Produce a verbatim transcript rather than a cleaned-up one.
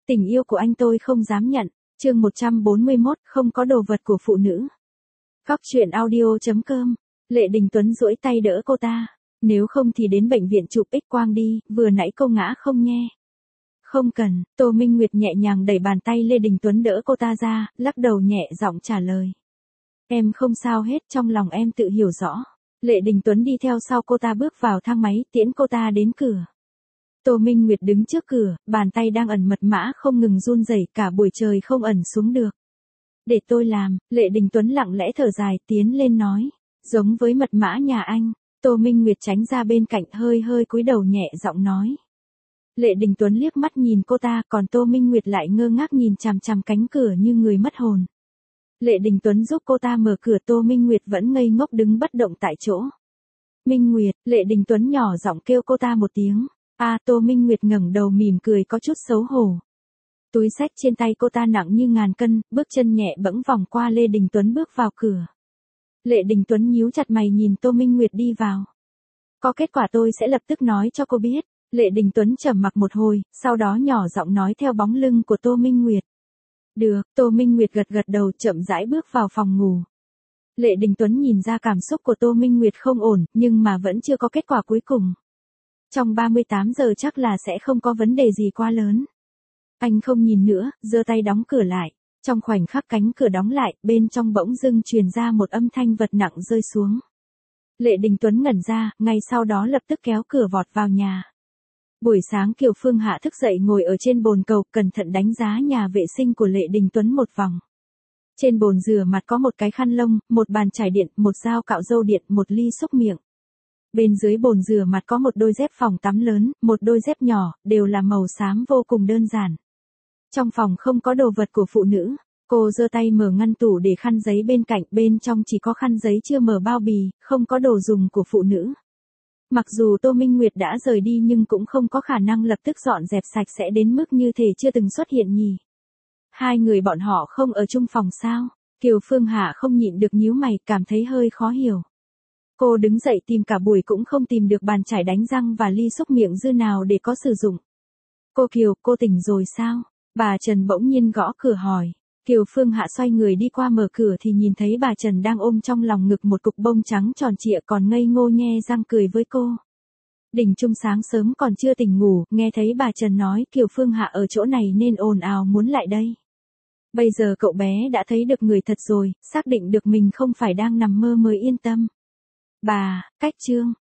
Tình yêu của anh tôi không dám nhận. Chương một trăm bốn mươi mốt, không có đồ vật của phụ nữ. Cóc truyện audio chấm com. Lệ Đình Tuấn duỗi tay đỡ cô ta. Nếu không thì đến bệnh viện chụp X quang đi, vừa nãy cô ngã không nghe. Không cần, Tô Minh Nguyệt nhẹ nhàng đẩy bàn tay Lê Đình Tuấn đỡ cô ta ra, lắc đầu nhẹ giọng trả lời. Em không sao hết, trong lòng em tự hiểu rõ. Lệ Đình Tuấn đi theo sau cô ta bước vào thang máy, tiễn cô ta đến cửa. Tô Minh Nguyệt đứng trước cửa, bàn tay đang ẩn mật mã không ngừng run rẩy, cả buổi trời không ẩn xuống được. Để tôi làm, Lệ Đình Tuấn lặng lẽ thở dài tiến lên nói. Giống với mật mã nhà anh. Tô Minh Nguyệt tránh ra bên cạnh hơi hơi cúi đầu nhẹ giọng nói. Lệ Đình Tuấn liếc mắt nhìn cô ta, còn Tô Minh Nguyệt lại ngơ ngác nhìn chằm chằm cánh cửa như người mất hồn. Lệ Đình Tuấn giúp cô ta mở cửa, Tô Minh Nguyệt vẫn ngây ngốc đứng bất động tại chỗ. Minh Nguyệt, Lệ Đình Tuấn nhỏ giọng kêu cô ta một tiếng. A à, Tô Minh Nguyệt ngẩng đầu mỉm cười có chút xấu hổ. Túi xách trên tay cô ta nặng như ngàn cân, bước chân nhẹ bẫng vòng qua Lê Đình Tuấn bước vào cửa. Lệ Đình Tuấn nhíu chặt mày nhìn Tô Minh Nguyệt đi vào. Có kết quả tôi sẽ lập tức nói cho cô biết. Lệ Đình Tuấn trầm mặc một hồi, sau đó nhỏ giọng nói theo bóng lưng của Tô Minh Nguyệt. Được, Tô Minh Nguyệt gật gật đầu chậm rãi bước vào phòng ngủ. Lệ Đình Tuấn nhìn ra cảm xúc của Tô Minh Nguyệt không ổn, nhưng mà vẫn chưa có kết quả cuối cùng. Trong ba mươi tám giờ chắc là sẽ không có vấn đề gì quá lớn. Anh không nhìn nữa, giơ tay đóng cửa lại. Trong khoảnh khắc cánh cửa đóng lại, bên trong bỗng dưng truyền ra một âm thanh vật nặng rơi xuống. Lệ Đình Tuấn ngẩn ra, ngay sau đó lập tức kéo cửa vọt vào nhà. Buổi sáng Kiều Phương Hạ thức dậy ngồi ở trên bồn cầu, cẩn thận đánh giá nhà vệ sinh của Lệ Đình Tuấn một vòng. Trên bồn rửa mặt có một cái khăn lông, một bàn chải điện, một dao cạo râu điện, một ly xúc miệng. Bên dưới bồn rửa mặt có một đôi dép phòng tắm lớn, một đôi dép nhỏ, đều là màu xám vô cùng đơn giản. Trong phòng không có đồ vật của phụ nữ. Cô giơ tay mở ngăn tủ để khăn giấy bên cạnh, bên trong chỉ có khăn giấy chưa mở bao bì, không có đồ dùng của phụ nữ. Mặc dù Tô Minh Nguyệt đã rời đi nhưng cũng không có khả năng lập tức dọn dẹp sạch sẽ đến mức như thể chưa từng xuất hiện nhỉ. Hai người bọn họ không ở chung phòng sao? Kiều Phương Hạ không nhịn được nhíu mày, cảm thấy hơi khó hiểu. Cô đứng dậy tìm cả buổi cũng không tìm được bàn chải đánh răng và ly xúc miệng dư nào để có sử dụng. Cô Kiều, cô tỉnh rồi sao? Bà Trần bỗng nhiên gõ cửa hỏi. Kiều Phương Hạ xoay người đi qua mở cửa thì nhìn thấy bà Trần đang ôm trong lòng ngực một cục bông trắng tròn trịa còn ngây ngô nhe răng cười với cô. Đình Trung sáng sớm còn chưa tỉnh ngủ, nghe thấy bà Trần nói Kiều Phương Hạ ở chỗ này nên ồn ào muốn lại đây. Bây giờ cậu bé đã thấy được người thật rồi, xác định được mình không phải đang nằm mơ mới yên tâm. Bà, cách chương.